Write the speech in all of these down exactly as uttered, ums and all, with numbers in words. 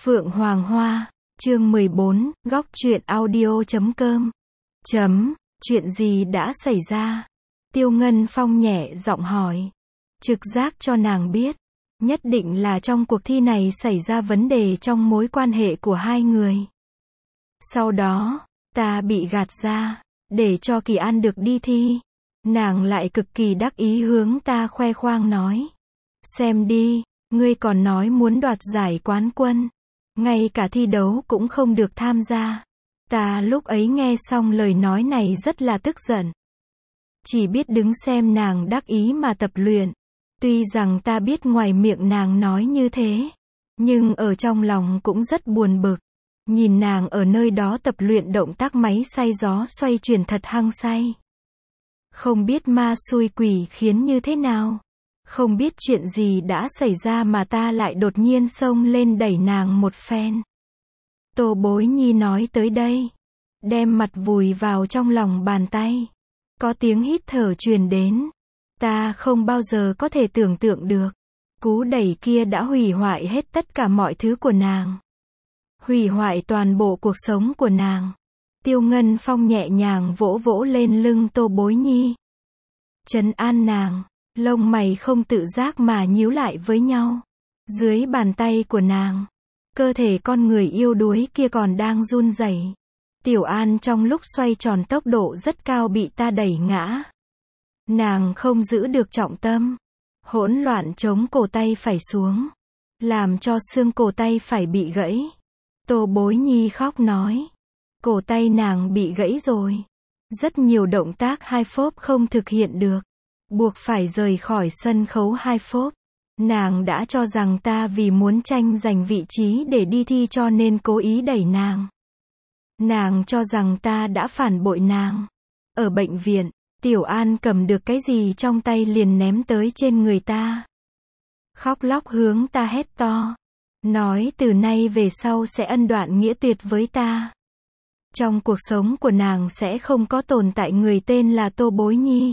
Phượng Hoàng Hoa, chương mười bốn, góc truyện audio chấm com. Chấm, chuyện gì đã xảy ra? Tiêu Ngân Phong nhẹ giọng hỏi. Trực giác cho nàng biết, nhất định là trong cuộc thi này xảy ra vấn đề trong mối quan hệ của hai người. Sau đó, ta bị gạt ra, để cho Kỳ An được đi thi. Nàng lại cực kỳ đắc ý hướng ta khoe khoang nói. Xem đi, ngươi còn nói muốn đoạt giải quán quân. Ngay cả thi đấu cũng không được tham gia. Ta lúc ấy nghe xong lời nói này rất là tức giận. Chỉ biết đứng xem nàng đắc ý mà tập luyện. Tuy rằng ta biết ngoài miệng nàng nói như thế, nhưng ở trong lòng cũng rất buồn bực. Nhìn nàng ở nơi đó tập luyện động tác máy xay gió xoay chuyển thật hăng say. Không biết ma xui quỷ khiến như thế nào. Không biết chuyện gì đã xảy ra mà ta lại đột nhiên xông lên đẩy nàng một phen. Tô Bối Nhi nói tới đây, đem mặt vùi vào trong lòng bàn tay. Có tiếng hít thở truyền đến. Ta không bao giờ có thể tưởng tượng được. Cú đẩy kia đã hủy hoại hết tất cả mọi thứ của nàng. Hủy hoại toàn bộ cuộc sống của nàng. Tiêu Ngân Phong nhẹ nhàng vỗ vỗ lên lưng Tô Bối Nhi. Trấn an nàng. Lông mày không tự giác mà nhíu lại với nhau. Dưới bàn tay của nàng, cơ thể con người yêu đuối kia còn đang run rẩy. Tiểu An trong lúc xoay tròn tốc độ rất cao bị ta đẩy ngã. Nàng không giữ được trọng tâm. Hỗn loạn chống cổ tay phải xuống. Làm cho xương cổ tay phải bị gãy. Tô Bối Nhi khóc nói. Cổ tay nàng bị gãy rồi. Rất nhiều động tác hai phốp không thực hiện được. Buộc phải rời khỏi sân khấu hai phốp. Nàng đã cho rằng ta vì muốn tranh giành vị trí để đi thi cho nên cố ý đẩy nàng. Nàng cho rằng ta đã phản bội nàng. Ở bệnh viện, Tiểu An cầm được cái gì trong tay liền ném tới trên người ta. Khóc lóc hướng ta hét to. Nói từ nay về sau sẽ ân đoạn nghĩa tuyệt với ta. Trong cuộc sống của nàng sẽ không có tồn tại người tên là Tô Bối Nhi.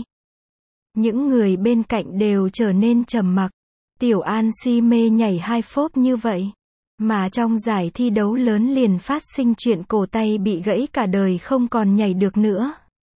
Những người bên cạnh đều trở nên trầm mặc. Tiểu An si mê nhảy hai phốp như vậy. Mà trong giải thi đấu lớn liền phát sinh chuyện cổ tay bị gãy cả đời không còn nhảy được nữa.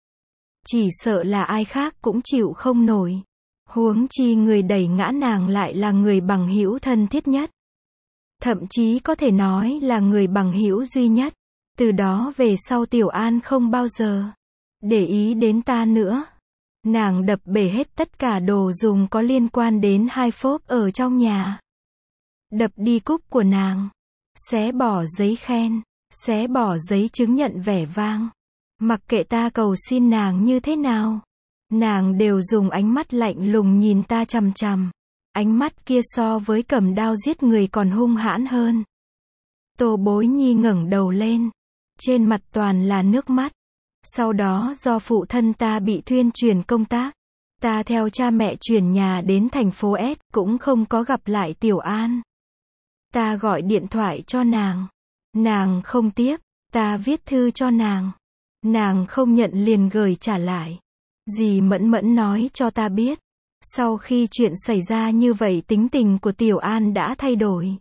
Chỉ sợ là ai khác cũng chịu không nổi. Huống chi người đẩy ngã nàng lại là người bằng hữu thân thiết nhất. Thậm chí có thể nói là người bằng hữu duy nhất. Từ đó về sau Tiểu An không bao giờ để ý đến ta nữa. Nàng đập bể hết tất cả đồ dùng có liên quan đến hai phốp ở trong nhà. Đập đi cúp của nàng. Xé bỏ giấy khen. Xé bỏ giấy chứng nhận vẻ vang. Mặc kệ ta cầu xin nàng như thế nào. Nàng đều dùng ánh mắt lạnh lùng nhìn ta chằm chằm. Ánh mắt kia so với cầm đao giết người còn hung hãn hơn. Tô Bối Nhi ngẩng đầu lên. Trên mặt toàn là nước mắt. Sau đó do phụ thân ta bị thuyên chuyển công tác. Ta theo cha mẹ chuyển nhà đến thành phố S cũng không có gặp lại Tiểu An. Ta gọi điện thoại cho nàng. Nàng không tiếp. Ta viết thư cho nàng. Nàng không nhận liền gửi trả lại. Dì Mẫn Mẫn nói cho ta biết. Sau khi chuyện xảy ra như vậy tính tình của Tiểu An đã thay đổi.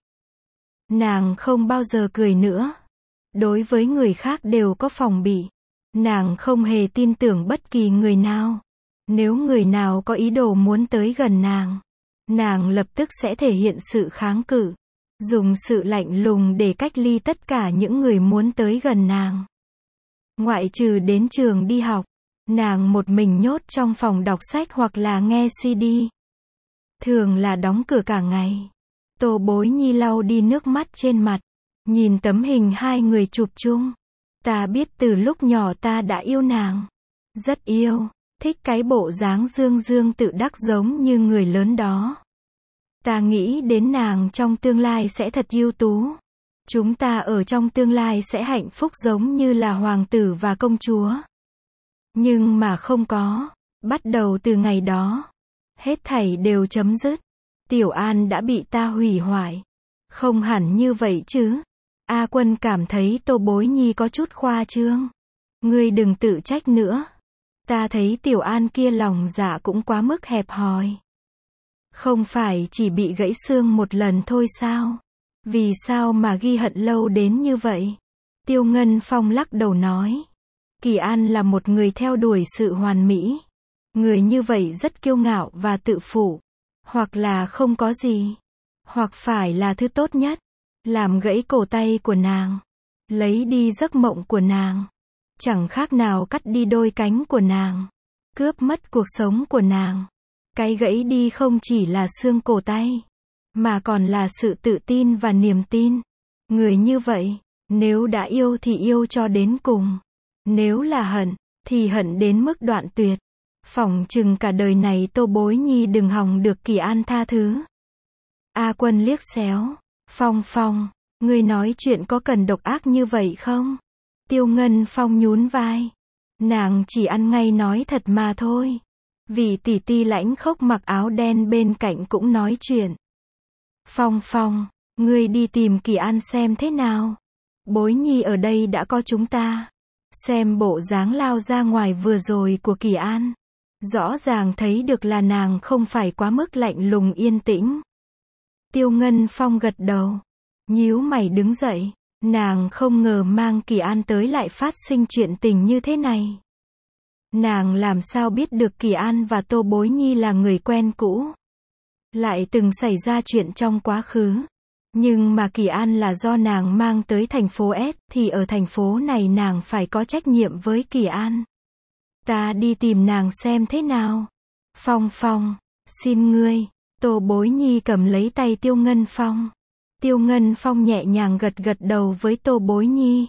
Nàng không bao giờ cười nữa. Đối với người khác đều có phòng bị. Nàng không hề tin tưởng bất kỳ người nào. Nếu người nào có ý đồ muốn tới gần nàng, nàng lập tức sẽ thể hiện sự kháng cự. Dùng sự lạnh lùng để cách ly tất cả những người muốn tới gần nàng. Ngoại trừ đến trường đi học, nàng một mình nhốt trong phòng đọc sách hoặc là nghe xê đê. Thường là đóng cửa cả ngày. Tô Bối Nhi lau đi nước mắt trên mặt. Nhìn tấm hình hai người chụp chung. Ta biết từ lúc nhỏ ta đã yêu nàng. Rất yêu. Thích cái bộ dáng dương dương tự đắc giống như người lớn đó. Ta nghĩ đến nàng trong tương lai sẽ thật ưu tú. Chúng ta ở trong tương lai sẽ hạnh phúc giống như là hoàng tử và công chúa. Nhưng mà không có. Bắt đầu từ ngày đó, hết thảy đều chấm dứt. Tiểu An đã bị ta hủy hoại. Không hẳn như vậy chứ. A Quân cảm thấy Tô Bối Nhi có chút khoa trương. Ngươi đừng tự trách nữa. Ta thấy Tiểu An kia lòng dạ cũng quá mức hẹp hòi. Không phải chỉ bị gãy xương một lần thôi sao? Vì sao mà ghi hận lâu đến như vậy? Tiêu Ngân Phong lắc đầu nói. Kỳ An là một người theo đuổi sự hoàn mỹ. Người như vậy rất kiêu ngạo và tự phụ. Hoặc là không có gì. Hoặc phải là thứ tốt nhất. Làm gãy cổ tay của nàng. Lấy đi giấc mộng của nàng. Chẳng khác nào cắt đi đôi cánh của nàng. Cướp mất cuộc sống của nàng. Cái gãy đi không chỉ là xương cổ tay. Mà còn là sự tự tin và niềm tin. Người như vậy, nếu đã yêu thì yêu cho đến cùng. Nếu là hận, thì hận đến mức đoạn tuyệt. Phỏng chừng cả đời này Tô Bối Nhi đừng hòng được Kỳ An tha thứ. A Quân liếc xéo. Phong Phong, ngươi nói chuyện có cần độc ác như vậy không? Tiêu Ngân Phong nhún vai. Nàng chỉ ăn ngay nói thật mà thôi. Vì tỷ tỷ lãnh khốc mặc áo đen bên cạnh cũng nói chuyện. Phong Phong, ngươi đi tìm Kỳ An xem thế nào. Bối Nhi ở đây đã có chúng ta. Xem bộ dáng lao ra ngoài vừa rồi của Kỳ An. Rõ ràng thấy được là nàng không phải quá mức lạnh lùng yên tĩnh. Tiêu Ngân Phong gật đầu. Nhíu mày đứng dậy. Nàng không ngờ mang Kỳ An tới lại phát sinh chuyện tình như thế này. Nàng làm sao biết được Kỳ An và Tô Bối Nhi là người quen cũ. Lại từng xảy ra chuyện trong quá khứ. Nhưng mà Kỳ An là do nàng mang tới thành phố S, thì ở thành phố này nàng phải có trách nhiệm với Kỳ An. Ta đi tìm nàng xem thế nào. Phong Phong, xin ngươi. Tô Bối Nhi cầm lấy tay Tiêu Ngân Phong. Tiêu Ngân Phong nhẹ nhàng gật gật đầu với Tô Bối Nhi.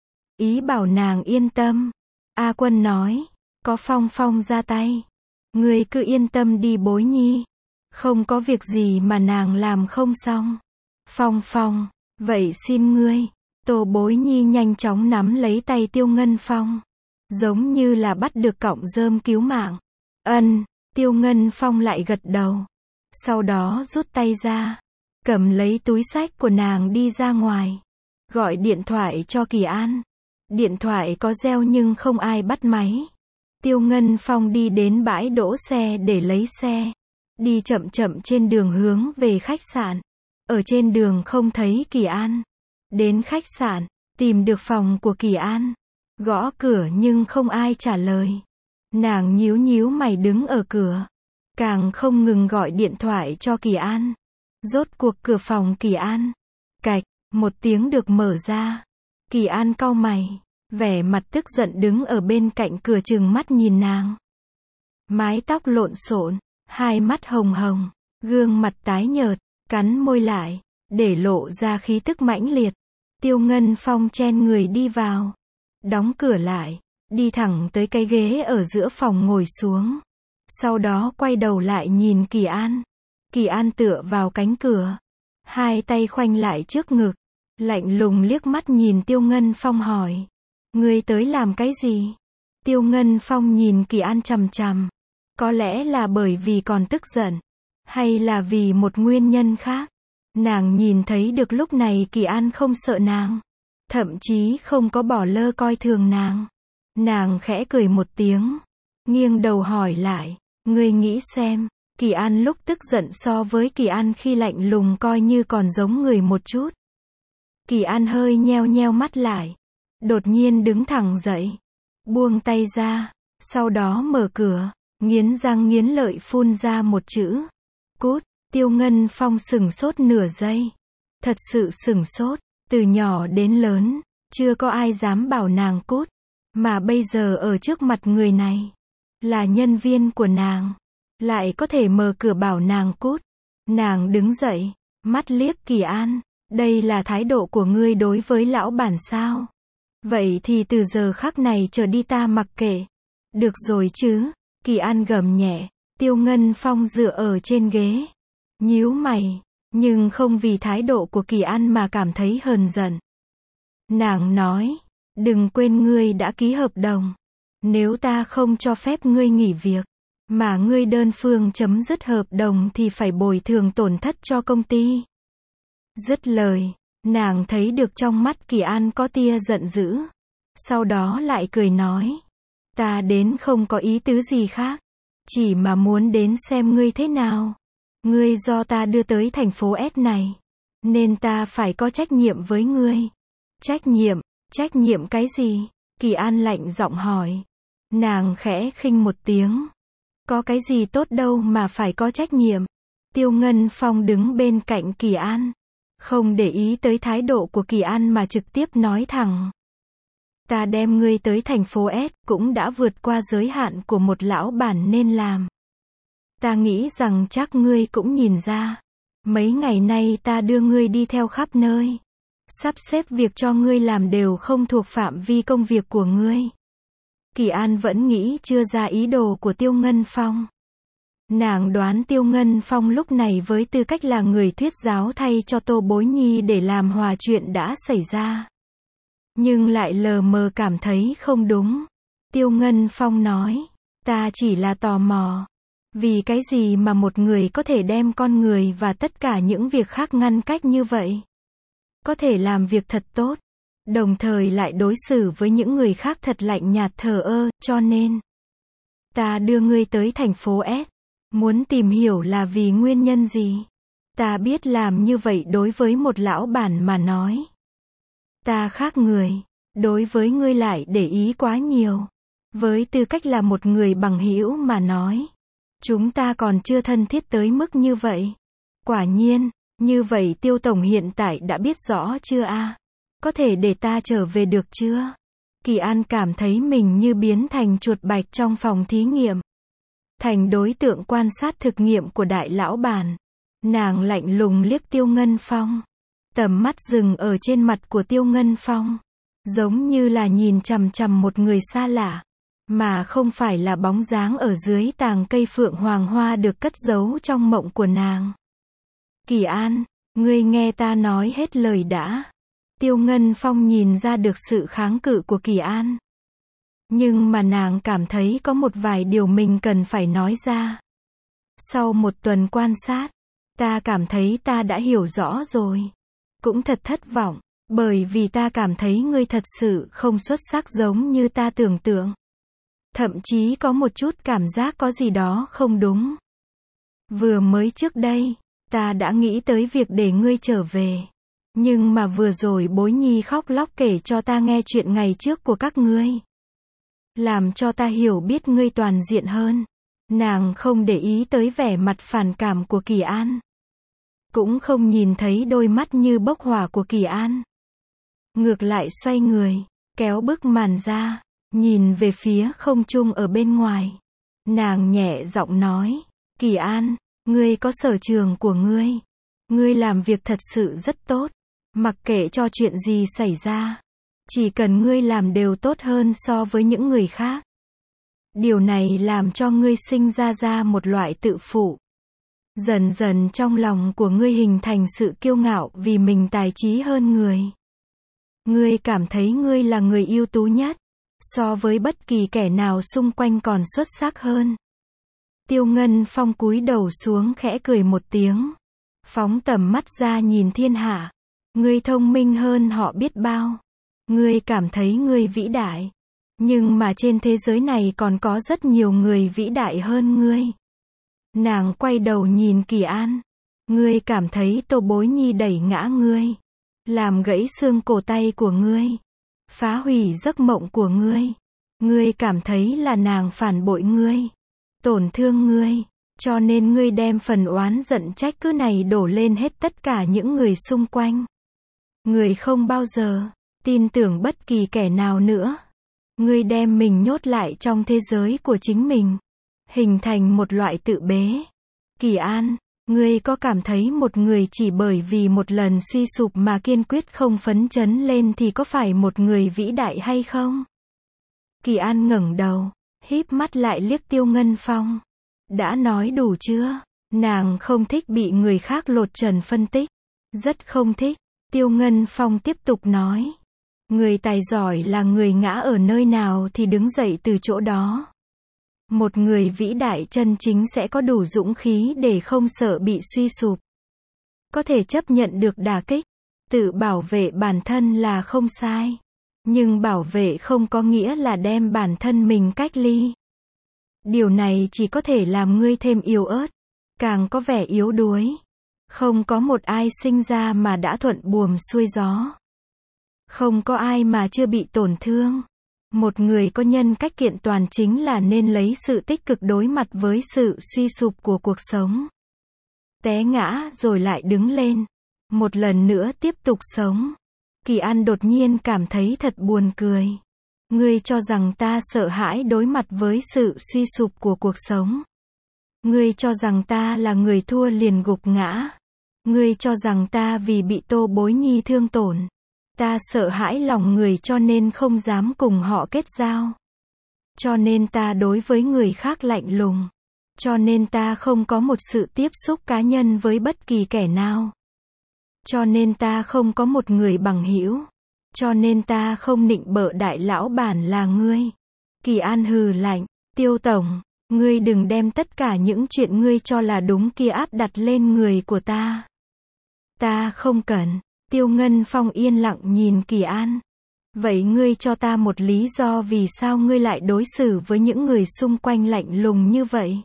Ý bảo nàng yên tâm. A Quân nói, có Phong Phong ra tay. Ngươi cứ yên tâm đi Bối Nhi. Không có việc gì mà nàng làm không xong. Phong Phong, vậy xin ngươi. Tô Bối Nhi nhanh chóng nắm lấy tay Tiêu Ngân Phong. Giống như là bắt được cọng rơm cứu mạng. Ân, Tiêu Ngân Phong lại gật đầu. Sau đó rút tay ra. Cầm lấy túi xách của nàng đi ra ngoài. Gọi điện thoại cho Kỳ An. Điện thoại có reo nhưng không ai bắt máy. Tiêu Ngân Phong đi đến bãi đỗ xe để lấy xe. Đi chậm chậm trên đường hướng về khách sạn. Ở trên đường không thấy Kỳ An. Đến khách sạn, tìm được phòng của Kỳ An. Gõ cửa nhưng không ai trả lời. Nàng nhíu nhíu mày đứng ở cửa. Càng không ngừng gọi điện thoại cho Kỳ An. Rốt cuộc cửa phòng Kỳ An. Cạch, một tiếng được mở ra. Kỳ An cau mày. Vẻ mặt tức giận đứng ở bên cạnh cửa trừng mắt nhìn nàng. Mái tóc lộn xộn. Hai mắt hồng hồng. Gương mặt tái nhợt. Cắn môi lại. Để lộ ra khí tức mãnh liệt. Tiêu Ngân Phong chen người đi vào. Đóng cửa lại. Đi thẳng tới cái ghế ở giữa phòng ngồi xuống. Sau đó quay đầu lại nhìn Kỳ An. Kỳ An tựa vào cánh cửa. Hai tay khoanh lại trước ngực. Lạnh lùng liếc mắt nhìn Tiêu Ngân Phong hỏi. Ngươi tới làm cái gì? Tiêu Ngân Phong nhìn Kỳ An chằm chằm. Có lẽ là bởi vì còn tức giận. Hay là vì một nguyên nhân khác. Nàng nhìn thấy được lúc này Kỳ An không sợ nàng. Thậm chí không có bỏ lơ coi thường nàng. Nàng khẽ cười một tiếng. Nghiêng đầu hỏi lại. Ngươi nghĩ xem. Kỳ An lúc tức giận so với Kỳ An khi lạnh lùng coi như còn giống người một chút. Kỳ An hơi nheo nheo mắt lại. Đột nhiên đứng thẳng dậy. Buông tay ra. Sau đó mở cửa. Nghiến răng nghiến lợi phun ra một chữ. Cút. Tiêu Ngân Phong sửng sốt nửa giây. Thật sự sửng sốt. Từ nhỏ đến lớn. Chưa có ai dám bảo nàng cút. Mà bây giờ ở trước mặt người này. Là nhân viên của nàng. Lại có thể mở cửa bảo nàng cút. Nàng đứng dậy. Mắt liếc Kỳ An. Đây là thái độ của ngươi đối với lão bản sao? Vậy thì từ giờ khắc này trở đi ta mặc kệ. Được rồi chứ? Kỳ An gầm nhẹ. Tiêu Ngân Phong dựa ở trên ghế. Nhíu mày. Nhưng không vì thái độ của Kỳ An mà cảm thấy hờn giận. Nàng nói. Đừng quên ngươi đã ký hợp đồng. Nếu ta không cho phép ngươi nghỉ việc. Mà ngươi đơn phương chấm dứt hợp đồng thì phải bồi thường tổn thất cho công ty. Dứt lời. Nàng thấy được trong mắt Kỳ An có tia giận dữ. Sau đó lại cười nói. Ta đến không có ý tứ gì khác. Chỉ mà muốn đến xem ngươi thế nào. Ngươi do ta đưa tới thành phố S này. Nên ta phải có trách nhiệm với ngươi. Trách nhiệm? Trách nhiệm cái gì? Kỳ An lạnh giọng hỏi. Nàng khẽ khinh một tiếng. Có cái gì tốt đâu mà phải có trách nhiệm. Tiêu Ngân Phong đứng bên cạnh Kỳ An. Không để ý tới thái độ của Kỳ An mà trực tiếp nói thẳng. Ta đem ngươi tới thành phố S cũng đã vượt qua giới hạn của một lão bản nên làm. Ta nghĩ rằng chắc ngươi cũng nhìn ra. Mấy ngày nay ta đưa ngươi đi theo khắp nơi. Sắp xếp việc cho ngươi làm đều không thuộc phạm vi công việc của ngươi. Kỳ An vẫn nghĩ chưa ra ý đồ của Tiêu Ngân Phong. Nàng đoán Tiêu Ngân Phong lúc này với tư cách là người thuyết giáo thay cho Tô Bối Nhi để làm hòa chuyện đã xảy ra. Nhưng lại lờ mờ cảm thấy không đúng. Tiêu Ngân Phong nói, ta chỉ là tò mò. Vì cái gì mà một người có thể đem con người và tất cả những việc khác ngăn cách như vậy? Có thể làm việc thật tốt, đồng thời lại đối xử với những người khác thật lạnh nhạt thờ ơ, cho nên ta đưa ngươi tới thành phố S. Muốn tìm hiểu là vì nguyên nhân gì? Ta biết làm như vậy đối với một lão bản mà nói. Ta khác người, đối với ngươi lại để ý quá nhiều. Với tư cách là một người bằng hữu mà nói. Chúng ta còn chưa thân thiết tới mức như vậy. Quả nhiên, như vậy Tiêu Tổng hiện tại đã biết rõ chưa a? Có thể để ta trở về được chưa? Kỳ An cảm thấy mình như biến thành chuột bạch trong phòng thí nghiệm. Thành đối tượng quan sát thực nghiệm của đại lão bản. Nàng lạnh lùng liếc Tiêu Ngân Phong. Tầm mắt dừng ở trên mặt của Tiêu Ngân Phong. Giống như là nhìn chằm chằm một người xa lạ. Mà không phải là bóng dáng ở dưới tàng cây phượng hoàng hoa được cất giấu trong mộng của nàng. Kỳ An, ngươi nghe ta nói hết lời đã. Tiêu Ngân Phong nhìn ra được sự kháng cự của Kỳ An. Nhưng mà nàng cảm thấy có một vài điều mình cần phải nói ra. Sau một tuần quan sát, ta cảm thấy ta đã hiểu rõ rồi. Cũng thật thất vọng, bởi vì ta cảm thấy ngươi thật sự không xuất sắc giống như ta tưởng tượng. Thậm chí có một chút cảm giác có gì đó không đúng. Vừa mới trước đây, ta đã nghĩ tới việc để ngươi trở về. Nhưng mà vừa rồi Bối Nhi khóc lóc kể cho ta nghe chuyện ngày trước của các ngươi. Làm cho ta hiểu biết ngươi toàn diện hơn. Nàng không để ý tới vẻ mặt phản cảm của Kỳ An. Cũng không nhìn thấy đôi mắt như bốc hỏa của Kỳ An. Ngược lại xoay người, kéo bức màn ra, nhìn về phía không trung ở bên ngoài. Nàng nhẹ giọng nói, Kỳ An, ngươi có sở trường của ngươi. Ngươi làm việc thật sự rất tốt. Mặc kệ cho chuyện gì xảy ra. Chỉ cần ngươi làm đều tốt hơn so với những người khác. Điều này làm cho ngươi sinh ra ra một loại tự phụ. Dần dần trong lòng của ngươi hình thành sự kiêu ngạo vì mình tài trí hơn người. Ngươi cảm thấy ngươi là người ưu tú nhất. So với bất kỳ kẻ nào xung quanh còn xuất sắc hơn. Tiêu Ngân Phong cúi đầu xuống khẽ cười một tiếng. Phóng tầm mắt ra nhìn thiên hạ. Ngươi thông minh hơn họ biết bao. Ngươi cảm thấy ngươi vĩ đại. Nhưng mà trên thế giới này còn có rất nhiều người vĩ đại hơn ngươi. Nàng quay đầu nhìn Kỳ An. Ngươi cảm thấy Tô Bối Nhi đẩy ngã ngươi. Làm gãy xương cổ tay của ngươi. Phá hủy giấc mộng của ngươi. Ngươi cảm thấy là nàng phản bội ngươi. Tổn thương ngươi. Cho nên ngươi đem phần oán giận trách cứ này đổ lên hết tất cả những người xung quanh. Ngươi không bao giờ tin tưởng bất kỳ kẻ nào nữa. Ngươi đem mình nhốt lại trong thế giới của chính mình. Hình thành một loại tự bế. Kỳ An, ngươi có cảm thấy một người chỉ bởi vì một lần suy sụp mà kiên quyết không phấn chấn lên thì có phải một người vĩ đại hay không? Kỳ An ngẩng đầu, híp mắt lại liếc Tiêu Ngân Phong. Đã nói đủ chưa? Nàng không thích bị người khác lột trần phân tích. Rất không thích. Tiêu Ngân Phong tiếp tục nói. Người tài giỏi là người ngã ở nơi nào thì đứng dậy từ chỗ đó. Một người vĩ đại chân chính sẽ có đủ dũng khí để không sợ bị suy sụp. Có thể chấp nhận được đả kích. Tự bảo vệ bản thân là không sai. Nhưng bảo vệ không có nghĩa là đem bản thân mình cách ly. Điều này chỉ có thể làm ngươi thêm yếu ớt. Càng có vẻ yếu đuối. Không có một ai sinh ra mà đã thuận buồm xuôi gió. Không có ai mà chưa bị tổn thương. Một người có nhân cách kiện toàn chính là nên lấy sự tích cực đối mặt với sự suy sụp của cuộc sống. Té ngã rồi lại đứng lên. Một lần nữa tiếp tục sống. Kỳ An đột nhiên cảm thấy thật buồn cười. Ngươi cho rằng ta sợ hãi đối mặt với sự suy sụp của cuộc sống. Ngươi cho rằng ta là người thua liền gục ngã. Ngươi cho rằng ta vì bị Tô Bối Nhi thương tổn. Ta sợ hãi lòng người cho nên không dám cùng họ kết giao. Cho nên ta đối với người khác lạnh lùng. Cho nên ta không có một sự tiếp xúc cá nhân với bất kỳ kẻ nào. Cho nên ta không có một người bằng hữu. Cho nên ta không nịnh bợ đại lão bản là ngươi. Kỳ An hừ lạnh, Tiêu tổng, ngươi đừng đem tất cả những chuyện ngươi cho là đúng kia áp đặt lên người của ta. Ta không cần. Tiêu Ngân Phong yên lặng nhìn Kỳ An. Vậy ngươi cho ta một lý do vì sao ngươi lại đối xử với những người xung quanh lạnh lùng như vậy?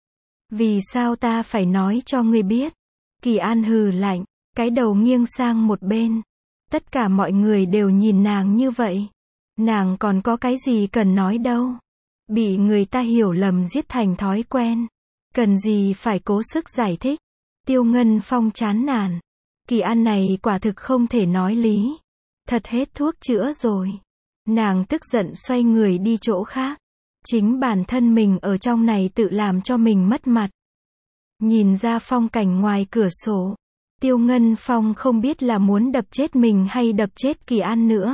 Vì sao ta phải nói cho ngươi biết? Kỳ An hừ lạnh, cái đầu nghiêng sang một bên. Tất cả mọi người đều nhìn nàng như vậy. Nàng còn có cái gì cần nói đâu. Bị người ta hiểu lầm giết thành thói quen. Cần gì phải cố sức giải thích. Tiêu Ngân Phong chán nản. Kỳ An này quả thực không thể nói lý. Thật hết thuốc chữa rồi. Nàng tức giận xoay người đi chỗ khác. Chính bản thân mình ở trong này tự làm cho mình mất mặt. Nhìn ra phong cảnh ngoài cửa sổ. Tiêu Ngân Phong không biết là muốn đập chết mình hay đập chết Kỳ An nữa.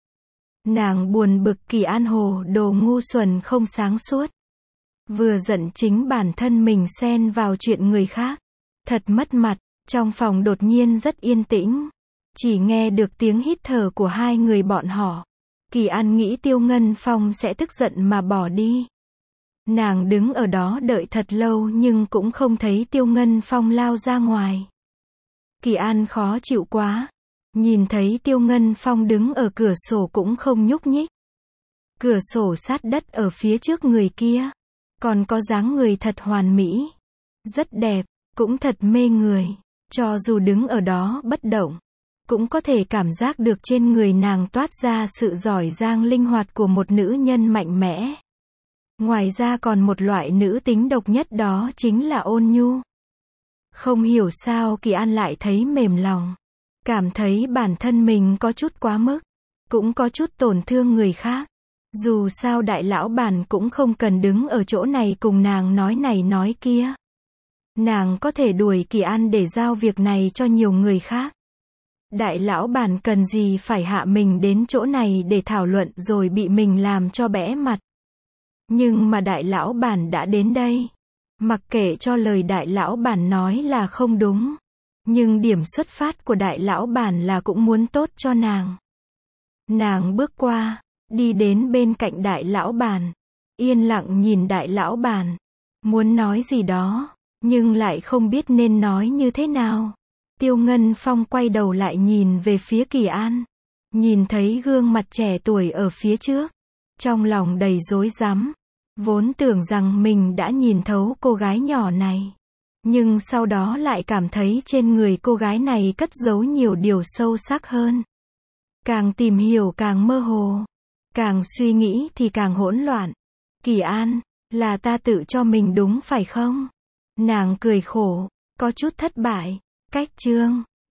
Nàng buồn bực Kỳ An hồ đồ ngu xuẩn không sáng suốt. Vừa giận chính bản thân mình xen vào chuyện người khác. Thật mất mặt. Trong phòng đột nhiên rất yên tĩnh. Chỉ nghe được tiếng hít thở của hai người bọn họ. Kỳ An nghĩ Tiêu Ngân Phong sẽ tức giận mà bỏ đi. Nàng đứng ở đó đợi thật lâu nhưng cũng không thấy Tiêu Ngân Phong lao ra ngoài. Kỳ An khó chịu quá. Nhìn thấy Tiêu Ngân Phong đứng ở cửa sổ cũng không nhúc nhích. Cửa sổ sát đất ở phía trước người kia. Còn có dáng người thật hoàn mỹ. Rất đẹp, cũng thật mê người. Cho dù đứng ở đó bất động, cũng có thể cảm giác được trên người nàng toát ra sự giỏi giang linh hoạt của một nữ nhân mạnh mẽ. Ngoài ra còn một loại nữ tính độc nhất đó chính là ôn nhu. Không hiểu sao Kỳ An lại thấy mềm lòng. Cảm thấy bản thân mình có chút quá mức. Cũng có chút tổn thương người khác. Dù sao đại lão bản cũng không cần đứng ở chỗ này cùng nàng nói này nói kia. Nàng có thể đuổi Kỳ An để giao việc này cho nhiều người khác. Đại lão bản cần gì phải hạ mình đến chỗ này để thảo luận rồi bị mình làm cho bẽ mặt. Nhưng mà đại lão bản đã đến đây. Mặc kệ cho lời đại lão bản nói là không đúng. Nhưng điểm xuất phát của đại lão bản là cũng muốn tốt cho nàng. Nàng bước qua, đi đến bên cạnh đại lão bản. Yên lặng nhìn đại lão bản. Muốn nói gì đó. Nhưng lại không biết nên nói như thế nào. Tiêu Ngân Phong quay đầu lại nhìn về phía Kỳ An. Nhìn thấy gương mặt trẻ tuổi ở phía trước. Trong lòng đầy rối rắm. Vốn tưởng rằng mình đã nhìn thấu cô gái nhỏ này. Nhưng sau đó lại cảm thấy trên người cô gái này cất giấu nhiều điều sâu sắc hơn. Càng tìm hiểu càng mơ hồ. Càng suy nghĩ thì càng hỗn loạn. Kỳ An, là ta tự cho mình đúng phải không? Nàng cười khổ, có chút thất bại. Cách chương